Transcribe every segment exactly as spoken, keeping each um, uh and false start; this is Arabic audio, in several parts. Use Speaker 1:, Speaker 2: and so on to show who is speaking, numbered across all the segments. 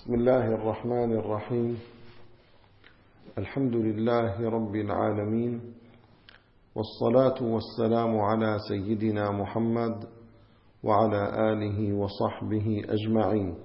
Speaker 1: بسم الله الرحمن الرحيم. الحمد لله رب العالمين، والصلاة والسلام على سيدنا محمد وعلى آله وصحبه أجمعين.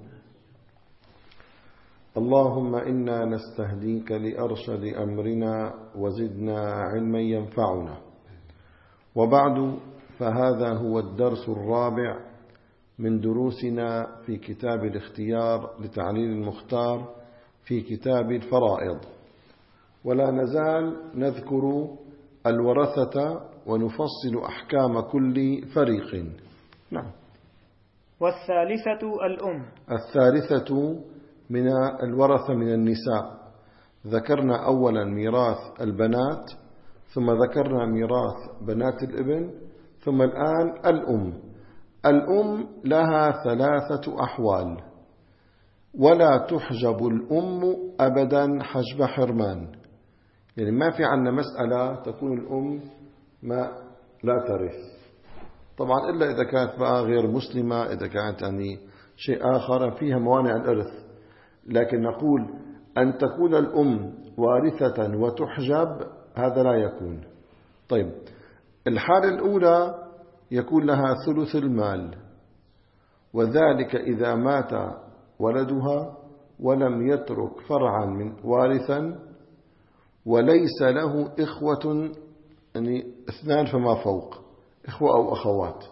Speaker 1: اللهم إنا نستهديك لأرشد أمرنا وزدنا علما ينفعنا. وبعد، فهذا هو الدرس الرابع من دروسنا في كتاب الاختيار لتعليل المختار في كتاب الفرائض، ولا نزال نذكر الورثة ونفصل أحكام كل فريق. نعم.
Speaker 2: والثالثة الأم.
Speaker 1: الثالثة من الورثة من النساء. ذكرنا أولا ميراث البنات، ثم ذكرنا ميراث بنات الابن، ثم الآن الأم. الأم لها ثلاثة أحوال، ولا تحجب الأم أبدا حجب حرمان. يعني ما في عنا مسألة تكون الأم ما لا ترث، طبعا إلا إذا كانت بقى غير مسلمة، إذا كانت يعني شيء آخر فيها موانع الإرث. لكن نقول أن تكون الأم وارثة وتحجب، هذا لا يكون. طيب، الحالة الأولى يكون لها ثلث المال، وذلك إذا مات ولدها ولم يترك فرعا من وارثا، وليس له إخوة، يعني اثنان فما فوق، إخوة أو أخوات.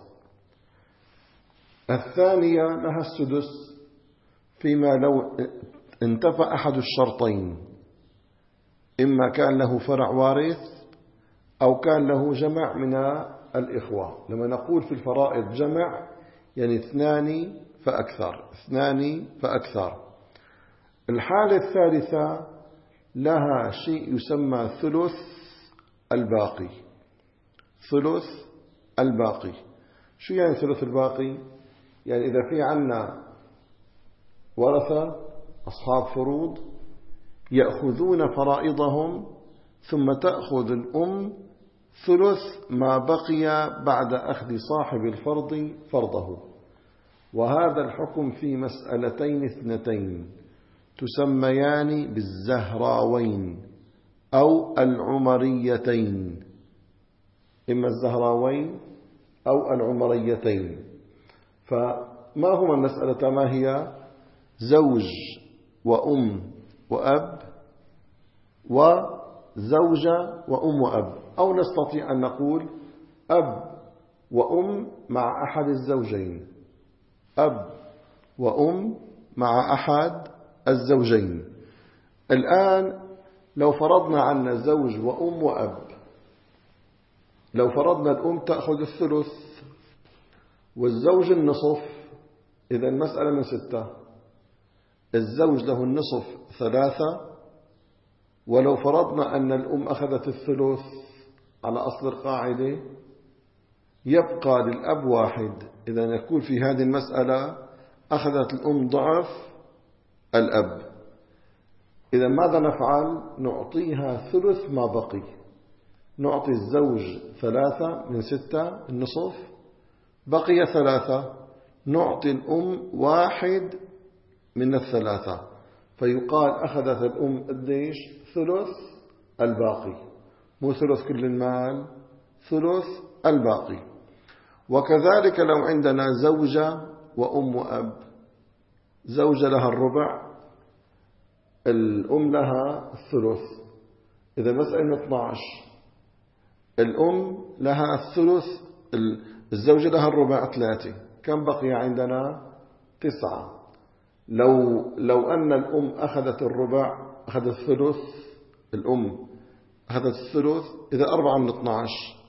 Speaker 1: الثانية لها السدس فيما لو انتفى أحد الشرطين، إما كان له فرع وارث أو كان له جمع من الإخوة. لما نقول في الفرائض جمع يعني اثنان فأكثر، اثنان فأكثر. الحالة الثالثة لها شيء يسمى ثلث الباقي. ثلث الباقي شو يعني ثلث الباقي؟ يعني إذا في عنا ورثة أصحاب فروض يأخذون فرائضهم، ثم تأخذ الأم ثلث ما بقي بعد أخذ صاحب الفرض فرضه. وهذا الحكم في مسألتين اثنتين تسميان بالزهراوين أو العمريتين، إما الزهراوين أو العمريتين. فما هما المسألة؟ ما هي؟ زوج وأم وأب، وزوجة وأم وأب، أو نستطيع أن نقول أب وأم مع أحد الزوجين، أب وأم مع أحد الزوجين. الآن لو فرضنا عنا زوج وأم وأب، لو فرضنا الأم تأخذ الثلث والزوج النصف، إذا المسألة من ستة. الزوج له النصف ثلاثة، ولو فرضنا أن الأم أخذت الثلث على أصل القاعدة يبقى للأب واحد. إذا نقول في هذه المسألة أخذت الأم ضعف الأب. إذا ماذا نفعل؟ نعطيها ثلث ما بقي. نعطي الزوج ثلاثة من ستة النصف، بقي ثلاثة، نعطي الأم واحد من الثلاثة، فيقال أخذت الأم قديش؟ ثلث الباقي، مو ثلث كل المال، ثلث الباقي. وكذلك لو عندنا زوجة وأم وأب، زوجة لها الربع، الأم لها الثلث، إذا مسألة اثني عشر، الأم لها الثلث، الزوجة لها الربع ثلاثة، كم بقي عندنا؟ تسعة. لو لو أن الأم أخذت الربع، أخذت الثلث، الأم أخذت الثلث، إذا أربعة من اثني عشر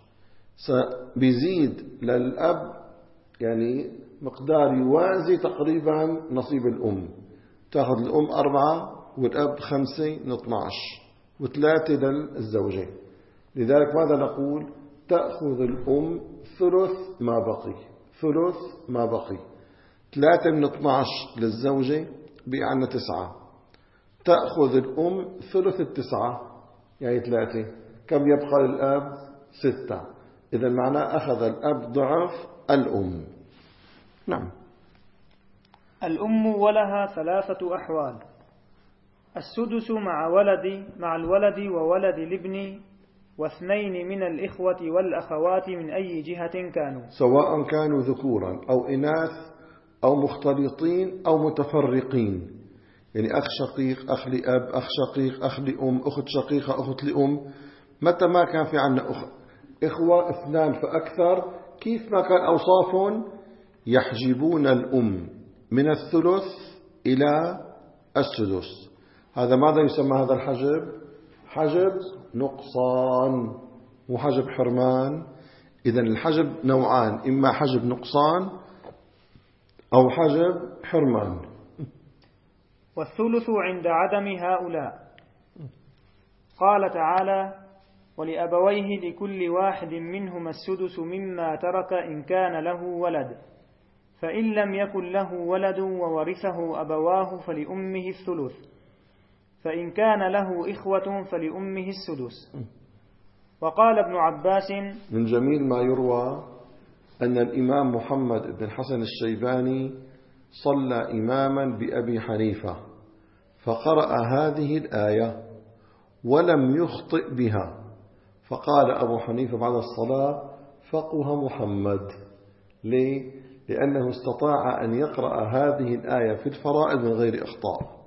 Speaker 1: سبيزيد للأب يعني مقدار يوازي تقريبا نصيب الأم. تأخذ الأم أربعة والأب خمسة من اثني عشر، وثلاثة للزوجين. لذلك ماذا نقول؟ تأخذ الأم ثلث ما بقي، ثلث ما بقي. ثلاثة من اثني عشر للزوجة بقي عنا تسعة، تأخذ الأم ثلث التسعة يعني ثلاثة، كم يبقى للأب؟ ستة. إذا معناه أخذ الأب ضعف الأم. نعم.
Speaker 2: الأم ولها ثلاثة أحوال: السدس مع ولد مع الولد وولد الابن واثنين من الإخوة والأخوات من أي جهة كانوا،
Speaker 1: سواء كانوا ذكورا أو إناث أو مختلطين أو متفرقين، يعني أخ شقيق، أخ لأب، أخ شقيق، أخ لأم، أخت شقيقة، أخت لأم. متى ما كان في عنا أخ إخوة اثنان فأكثر، كيف ما كان أوصافهم، يحجبون الأم من الثلث إلى السدس. هذا ماذا يسمى هذا الحجب؟ حجب نقصان وحجب حرمان. إذن الحجب نوعان: إما حجب نقصان أو حجب حرمان.
Speaker 2: والثلث عند عدم هؤلاء. قال تعالى: ولأبويه لكل واحد منهما السدس مما ترك إن كان له ولد، فإن لم يكن له ولد وورثه أبواه فلأمه الثلث، فإن كان له إخوة فلأمه السدس. وقال ابن عباس:
Speaker 1: من جميل ما يروى أن الإمام محمد بن الحسن الشيباني صلى إماما بأبي حنيفة فقرأ هذه الآية ولم يخطئ بها، فقال أبو حنيفة بعد الصلاة: فقه محمد. ليه؟ لأنه استطاع أن يقرأ هذه الآية في الفرائض من غير إخطاء.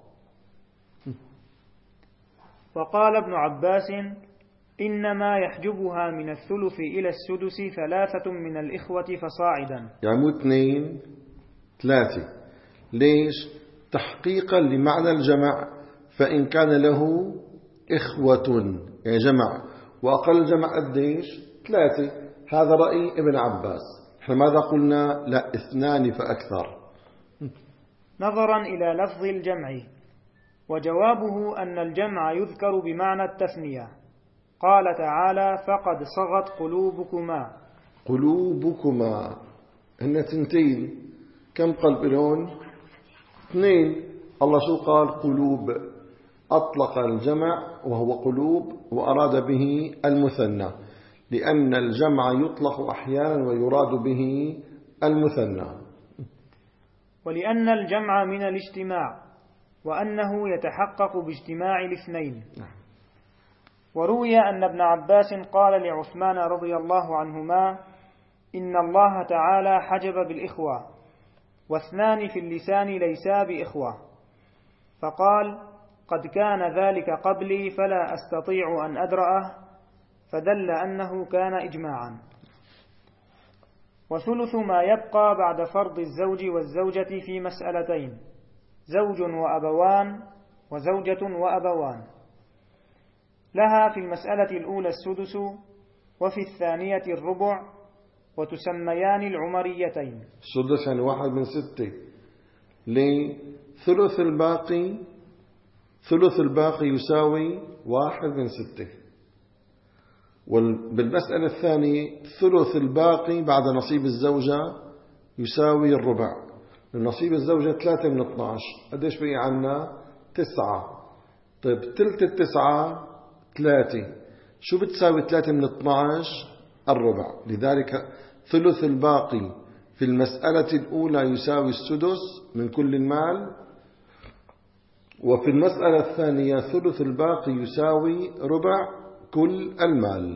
Speaker 2: وقال ابن عباس: إنما يحجبها من الثلث إلى السدس ثلاثة من الإخوة فصاعدا،
Speaker 1: يعني مو اثنين، ثلاثة. ليش؟ تحقيقا لمعنى الجمع، فإن كان له إخوة يعني جمع، وأقل الجمع قديش؟ ثلاثة. هذا رأي ابن عباس. احنا ماذا قلنا؟ لا، اثنان فأكثر.
Speaker 2: نظرا إلى لفظ الجمع. وجوابه أن الجمع يذكر بمعنى التثنية. قال تعالى: فقد صغت قلوبكما.
Speaker 1: قلوبكما هن تنتين، كم قلب لون؟ اثنين. الله شو قال؟ قلوب. أطلق الجمع وهو قلوب وأراد به المثنى، لأن الجمع يطلق أحيانا ويراد به المثنى.
Speaker 2: ولأن الجمع من الاجتماع، وأنه يتحقق باجتماع الاثنين. وروي أن ابن عباس قال لعثمان رضي الله عنهما: إن الله تعالى حجب بالإخوة، واثنان في اللسان ليسا بإخوة، فقال: قد كان ذلك قبلي فلا أستطيع أن أدرأه، فدل أنه كان إجماعا. وثلث ما يبقى بعد فرض الزوج والزوجة في مسألتين: زوج وأبوان وزوجة وأبوان. لها في المسألة الأولى السدس، وفي الثانية الربع، وتسميان العمريتين.
Speaker 1: السدس يعني واحد من ستة. ليه؟ ثلث الباقي ثلث الباقي يساوي واحد من ستة. وبالمسألة الثانية ثلث الباقي بعد نصيب الزوجة يساوي الربع. نصيب الزوجة ثلاثة من اثنى عشر، قديش بقي عنا؟ تسعة. طيب تلت التسعة ثلاثة، شو بتساوي ثلاثة من اثنى عشر؟ الربع. لذلك ثلث الباقي في المسألة الأولى يساوي السدس من كل المال، وفي المسألة الثانية ثلث الباقي يساوي ربع كل المال.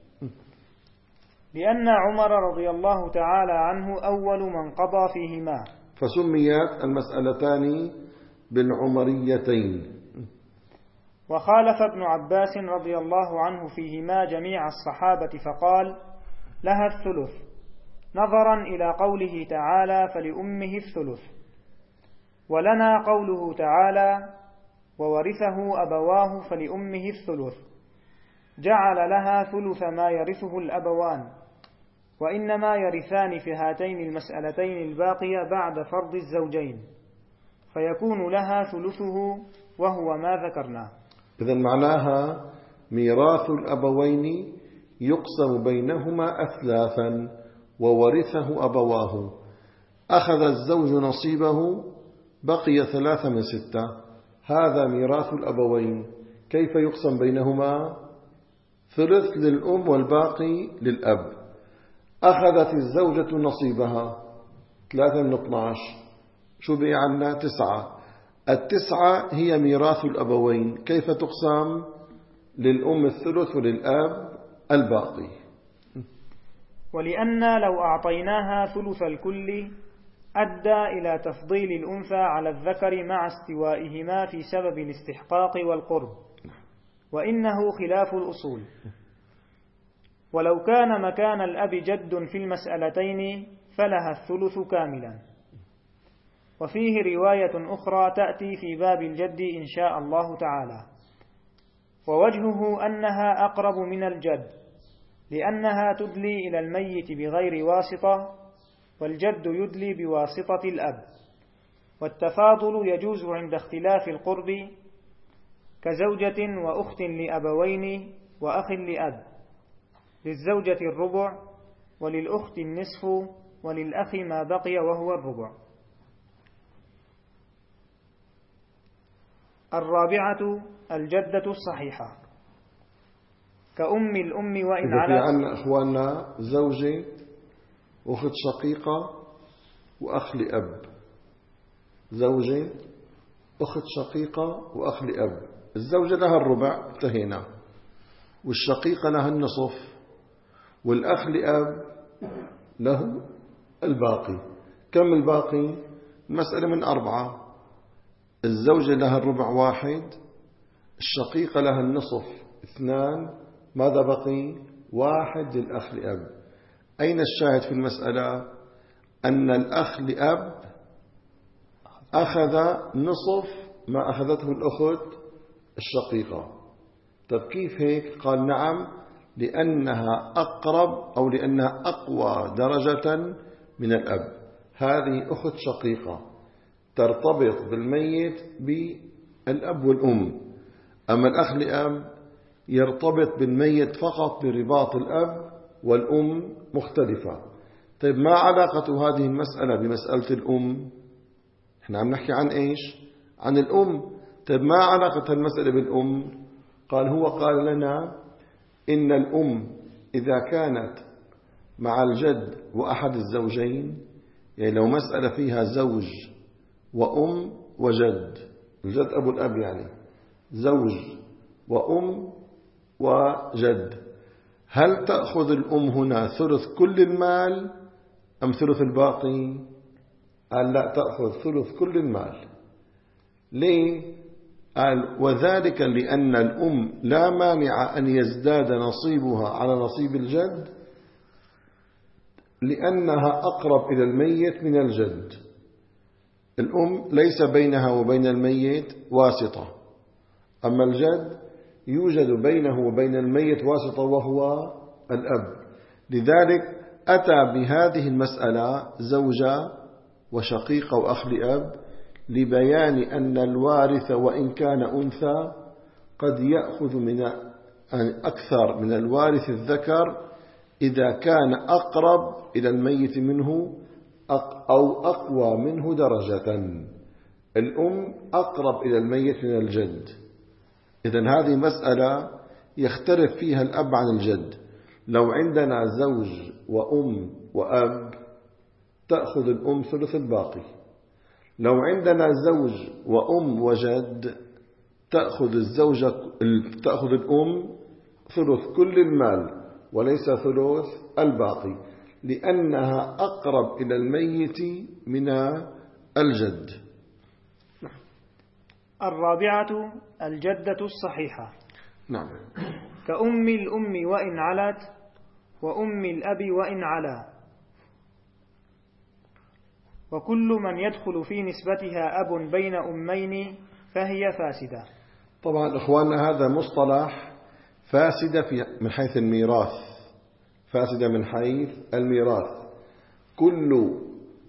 Speaker 2: لأن عمر رضي الله تعالى عنه أول من قضى فيهما،
Speaker 1: فسميت المسألتان بالعمريتين.
Speaker 2: وخالف ابن عباس رضي الله عنه فيهما جميع الصحابة فقال: لها الثلث، نظرا إلى قوله تعالى: فلأمه الثلث. ولنا قوله تعالى: وورثه أبواه فلأمه الثلث، جعل لها ثلث ما يرثه الأبوان، وإنما يرثان في هاتين المسألتين الباقية بعد فرض الزوجين، فيكون لها ثلثه وهو ما ذكرناه.
Speaker 1: إذن معناها ميراث الأبوين يقسم بينهما أثلاثا، وورثه أبواه. أخذ الزوج نصيبه، بقي ثلاثة من ستة، هذا ميراث الأبوين. كيف يقسم بينهما؟ ثلث للأم والباقي للأب. أخذت الزوجة نصيبها ثلاثة من اثنى عشر، شو بقي عنا؟ تسعة. التسعة هي ميراث الأبوين. كيف تقسم؟ للأم الثلث وللآب الباقي.
Speaker 2: ولأن لو أعطيناها ثلث الكل أدى إلى تفضيل الأنثى على الذكر مع استوائهما في سبب الاستحقاق والقرب، وإنه خلاف الأصول. ولو كان مكان الأب جد في المسألتين فلها الثلث كاملا. وفيه رواية أخرى تأتي في باب الجد إن شاء الله تعالى، ووجهه أنها أقرب من الجد لأنها تدلي إلى الميت بغير واسطة، والجد يدلي بواسطة الأب. والتفاضل يجوز عند اختلاف القرب كزوجة وأخت لأبوين وأخ لأب، للزوجة الربع وللأخت النصف وللأخ ما بقي وهو الربع. الرابعة الجدة الصحيحة كأم الأم وإن
Speaker 1: إذا في
Speaker 2: علت.
Speaker 1: عنا إخواننا زوجة أخت شقيقة وأخ لأب، زوجة أخت شقيقة وأخ لأب، الزوجة لها الربع انتهينا، والشقيقة لها النصف، والأخ لأب له الباقي. كم الباقي؟ المسألة من أربعة، الزوجة لها الربع واحد، الشقيقة لها النصف اثنان، ماذا بقي؟ واحد للأخ لأب. أين الشاهد في المسألة؟ أن الأخ لأب أخذ نصف ما أخذته الأخت الشقيقة. طب كيف هيك؟ قال نعم، لأنها أقرب أو لأنها أقوى درجة من الأب. هذه أخت شقيقة ترتبط بالميت بالأب والأم، أما الأخ لأب يرتبط بالميت فقط برباط الأب والأم مختلفة. طيب ما علاقة هذه المسألة بمسألة الأم؟ احنا عم نحكي عن إيش؟ عن الأم. طيب ما علاقة المسألة بالأم؟ قال هو قال لنا إن الأم إذا كانت مع الجد وأحد الزوجين، يعني لو مسألة فيها زوج وأم وجد، الجد أبو الأب يعني زوج وأم وجد، هل تأخذ الأم هنا ثلث كل المال أم ثلث الباقي؟ قال لا، تأخذ ثلث كل المال. ليه؟ قال وذلك لأن الأم لا مانع أن يزداد نصيبها على نصيب الجد، لأنها أقرب إلى الميت من الجد. الأم ليس بينها وبين الميت واسطة، أما الجد يوجد بينه وبين الميت واسطة وهو الأب. لذلك أتى بهذه المسألة زوجة وشقيقة وأخ لأب لبيان أن الوارث وإن كان أنثى قد يأخذ من أكثر من الوارث الذكر إذا كان أقرب إلى الميت منه أو أقوى منه درجة. الأم أقرب إلى الميت من الجد، إذن هذه مسألة يختلف فيها الأب عن الجد. لو عندنا زوج وأم وأب تأخذ الأم ثلث الباقي، لو عندنا زوج وأم وجد تأخذ الزوجة تأخذ الأم ثلث كل المال وليس ثلث الباقي، لأنها أقرب إلى الميت من الجد.
Speaker 2: الرابعة الجدة الصحيحة.
Speaker 1: نعم.
Speaker 2: كأم الأم وإن علت وأم الأب وإن علا، وكل من يدخل في نسبتها أب بين أمين فهي فاسدة.
Speaker 1: طبعا إخواننا هذا مصطلح فاسدة في من حيث الميراث، فاسدة من حيث الميراث. كل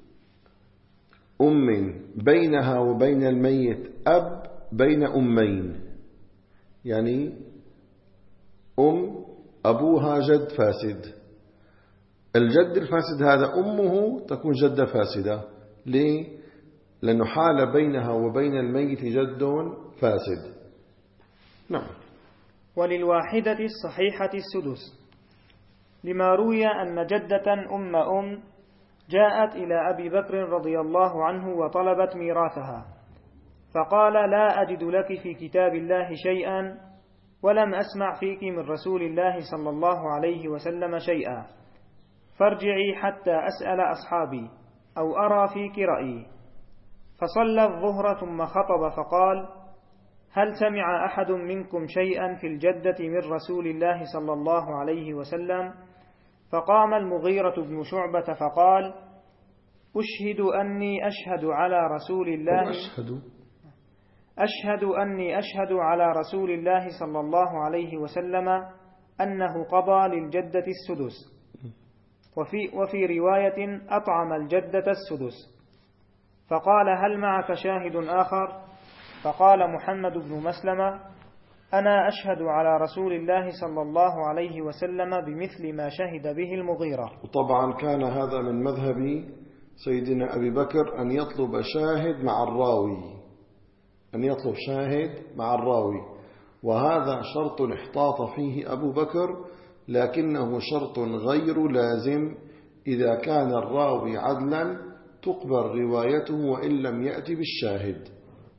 Speaker 1: أم بينها وبين الميت أب بين أمين، يعني أم أبوها جد فاسد، الجد الفاسد هذا أمه تكون جدة فاسدة. ليه؟ لأنه حال بينها وبين الميت جد فاسد. نعم.
Speaker 2: وللواحدة الصحيحة السدس، لما روي أن جدة أم أم جاءت إلى أبي بكر رضي الله عنه وطلبت ميراثها، فقال: لا أجد لك في كتاب الله شيئا، ولم أسمع فيك من رسول الله صلى الله عليه وسلم شيئا، فارجعي حتى أسأل أصحابي أو أرى فيك رأيي. فصلى الظهر ثم خطب فقال: هل سمع أحد منكم شيئا في الجدة من رسول الله صلى الله عليه وسلم؟ فقام المغيرة بن شعبة فقال: أشهد أني أشهد على رسول الله
Speaker 1: أشهد
Speaker 2: أشهد أني أشهد على رسول الله صلى الله عليه وسلم أنه قضى للجدة السدس، وفي, وفي رواية أطعم الجدة السدس. فقال: هل معك شاهد آخر؟ فقال محمد بن مسلمة: أنا أشهد على رسول الله صلى الله عليه وسلم بمثل ما شهد به المغيرة.
Speaker 1: وطبعا كان هذا من مذهب سيدنا أبي بكر أن يطلب شاهد مع الراوي، أن يطلب شاهد مع الراوي، وهذا شرط احتاط فيه أبو بكر، لكنه شرط غير لازم. إذا كان الراوي عدلا تقبل روايته وإن لم يأتي بالشاهد.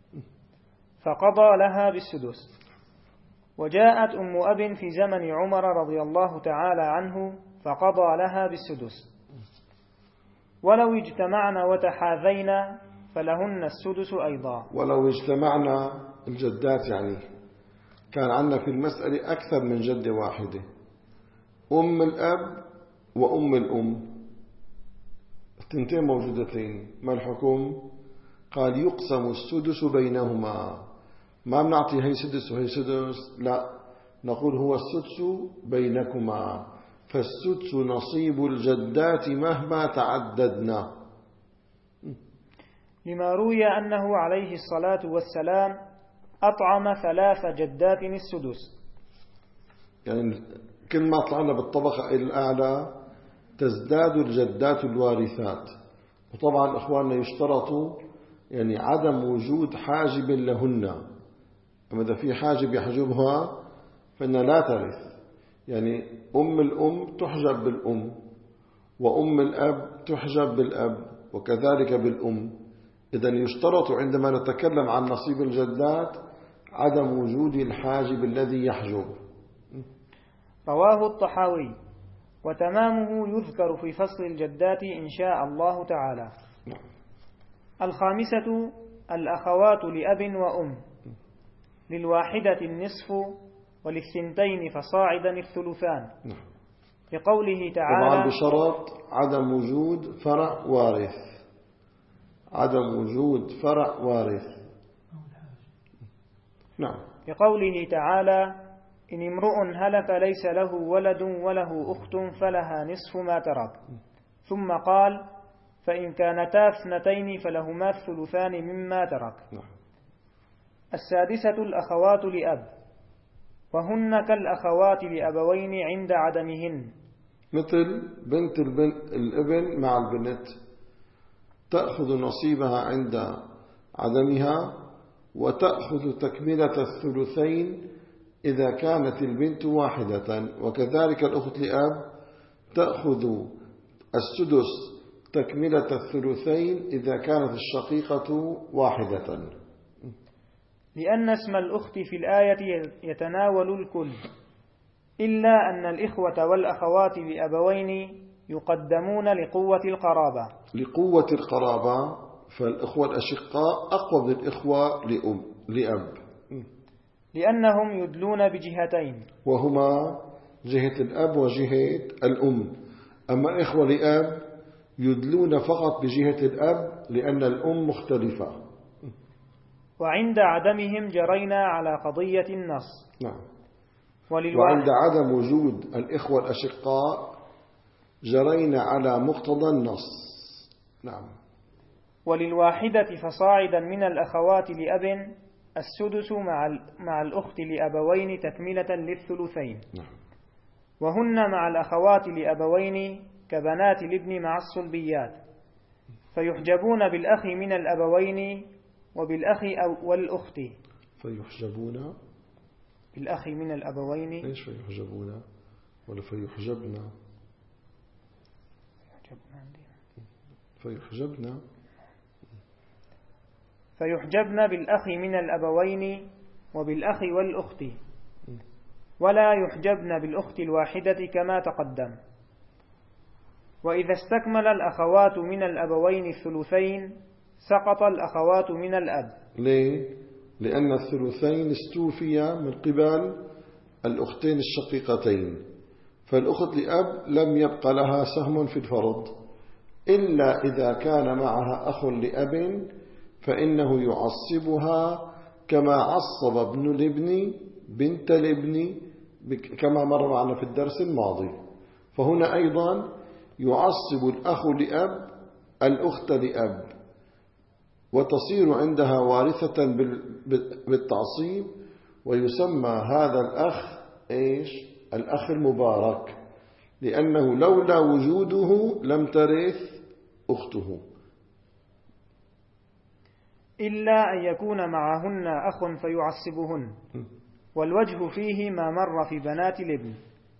Speaker 2: فقضى لها بالسدس. وجاءت أم أب في زمن عمر رضي الله تعالى عنه فقضى لها بالسدس. ولو اجتمعنا وتحاذينا فلهن السدس أيضا.
Speaker 1: ولو اجتمعنا الجدات، يعني كان عندنا في المسألة أكثر من جدة واحدة، أم الأب وأم الأم، التنتين موجودتين، ما الحكم؟ قال: يقسم السدس بينهما. ما بنعطي هي سدس وهي سدس، لا، نقول هو السدس بينكما، فالسدس نصيب الجدات مهما تعددنا.
Speaker 2: لما روي أنه عليه الصلاة والسلام أطعم ثلاث جدات السدس.
Speaker 1: يعني كل ما طلعنا بالطبقة الأعلى تزداد الجدات الوارثات. وطبعا إخواننا يشترطوا يعني عدم وجود حاجب لهن، أما إذا في حاجب يحجبها فإنها لا ترث. يعني أم الأم تحجب بالأم، وأم الأب تحجب بالأب، وكذلك بالأم. إذن يشترط عندما نتكلم عن نصيب الجدات عدم وجود الحاجب الذي يحجب.
Speaker 2: رواه الطحاوي. وتمامه يذكر في فصل الجدات إن شاء الله تعالى. الخامسة: الأخوات لأب وأم، للواحدة النصف وللثنتين فصاعدا الثلثان، لقوله تعالى:
Speaker 1: طبعا بشرط عدم وجود فرع وارث، عدم وجود فرع وارث. نعم.
Speaker 2: لقوله تعالى: إن امرؤ هلك ليس له ولد وله أخت فلها نصف ما ترك. ثم قال: فإن كانتا اثنتين فلهما الثلثان مما ترك. السادسة: الأخوات لأب، وهن كالأخوات لأبوين عند عدمهن،
Speaker 1: مثل بنت البن الابن مع البنت، تأخذ نصيبها عند عدمها، وتأخذ تكملة الثلثين إذا كانت البنت واحدة، وكذلك الأخت لأب تأخذ السدس تكملة الثلثين إذا كانت الشقيقة واحدة.
Speaker 2: لأن اسم الأخت في الآية يتناول الكل، إلا أن الإخوة والأخوات لأبوين يقدمون لقوة القرابة.
Speaker 1: لقوة القرابة، فالإخوة الأشقاء أقوى من الإخوة لأم لأب،
Speaker 2: لأنهم يدلون بجهتين،
Speaker 1: وهما جهة الأب وجهة الأم. أما الإخوة لأب يدلون فقط بجهة الأب لأن الأم مختلفة.
Speaker 2: وعند عدمهم جرينا على قضية النص.
Speaker 1: نعم.
Speaker 2: وللواحد
Speaker 1: وعند عدم وجود الإخوة الأشقاء جرينا على مقتضى النص. نعم.
Speaker 2: وللواحدة فصاعدا من الأخوات لأب السدس مع مع الأخت لأبوين تكملة للثلثين.
Speaker 1: نعم.
Speaker 2: وهن مع الأخوات لأبوين كبنات الابن مع الصلبيات، فيحجبون بالأخ من الأبوين وبالأخ أو والأخت.
Speaker 1: فيحجبون
Speaker 2: بالأخ من الأبوين.
Speaker 1: إيش فيحجبون ولا فيحجبنا؟ فيحجبن
Speaker 2: فيحجبن بالأخ من الأبوين وبالأخ والأخت، ولا يحجبن بالأخت الواحدة كما تقدم. وإذا استكمل الأخوات من الأبوين الثلثين سقط الأخوات من الأب.
Speaker 1: ليه؟ لأن الثلثين استوفيا من قبل الأختين الشقيقتين، فالأخت لأب لم يبق لها سهم في الفرض إلا إذا كان معها أخ لأب فإنه يعصبها كما عصب ابن الابن بنت الابن كما مر معنا في الدرس الماضي. فهنا أيضا يعصب الأخ لأب الأخت لأب، وتصير عندها وارثة بالتعصيب، ويسمى هذا الأخ إيش؟ الأخ المبارك، لأنه لولا وجوده لم ترث أخته،
Speaker 2: إلا أن يكون معهن أخ فيعصبهن، والوجه فيه ما مر في بنات الابن.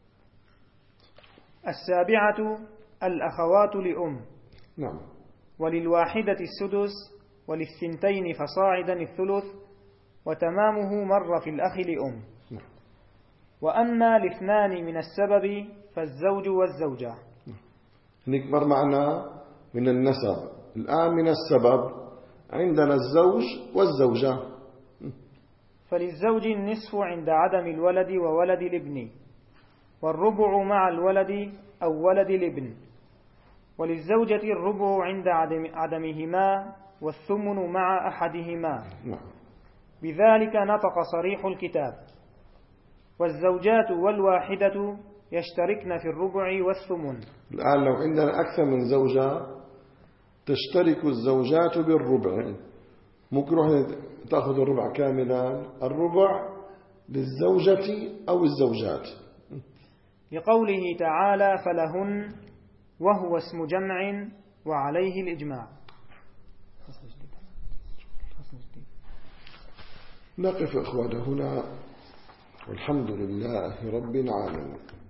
Speaker 2: السابعة الأخوات لأم.
Speaker 1: نعم.
Speaker 2: وللواحدة السدس، وللثنتين فصاعدا الثلث، وتمامه مر في الأخ لأم.
Speaker 1: نعم.
Speaker 2: وأما الاثنان من السبب فالزوج والزوجة.
Speaker 1: نكبر معنا من النسب. الآن من السبب عندنا الزوج والزوجة.
Speaker 2: فللزوج النصف عند عدم الولد وولد الابن، والربع مع الولد أو ولد الابن. وللزوجة الربع عند عدم عدمهما، والثمن مع أحدهما. بذلك نطق صريح الكتاب. والزوجات والواحدة يشتركن في الربع والثمن.
Speaker 1: الآن لو عندنا أكثر من زوجة تشترك الزوجات بالربع، ممكن تأخذ الربع كاملا، الربع للزوجة أو الزوجات،
Speaker 2: لقوله تعالى فلهن، وهو اسم جمع وعليه الإجماع.
Speaker 1: نقف إخواننا هنا، والحمد لله رب العالمين.